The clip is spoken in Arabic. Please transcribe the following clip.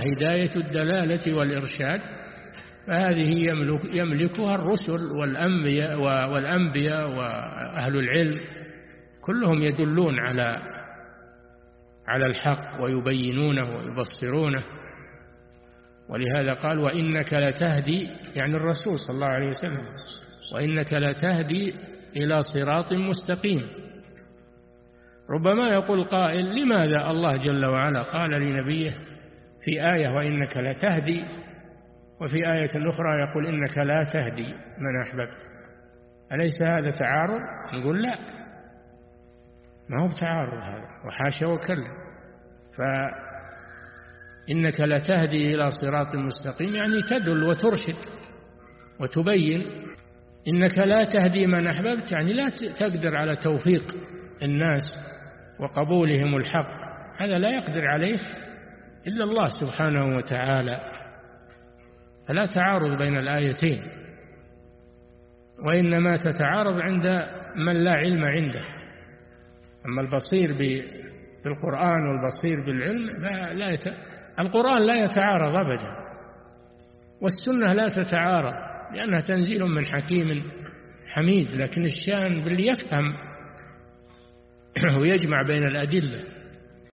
هداية الدلالة والإرشاد فهذه يملكها الرسل والأنبياء وأهل العلم، كلهم يدلون على الحق ويبينونه ويبصرونه. ولهذا قال وإنك لتهدي، يعني الرسول صلى الله عليه وسلم، وإنك لتهدي إلى صراط مستقيم. ربما يقول قائل لماذا الله جل وعلا قال لنبيه في آية وإنك لتهدي، وفي آية أخرى يقول إنك لا تهدي من أحببت؟ أليس هذا تعارض؟ نقول لا، ما هو بتعارض هذا، وحاشا وكلا. فإنك لتهدي إلى صراط مستقيم يعني تدل وترشد وتبين. إنك لا تهدي من أحببت يعني لا تقدر على توفيق الناس وقبولهم الحق، هذا لا يقدر عليه إلا الله سبحانه وتعالى. فلا تعارض بين الآيتين، وإنما تتعارض عند من لا علم عنده. أما البصير بالقرآن والبصير بالعلم القرآن لا يتعارض أبدا، والسنة لا تتعارض لأنها تنزيل من حكيم حميد، لكن الشان باللي يفهم ويجمع بين الأدلة.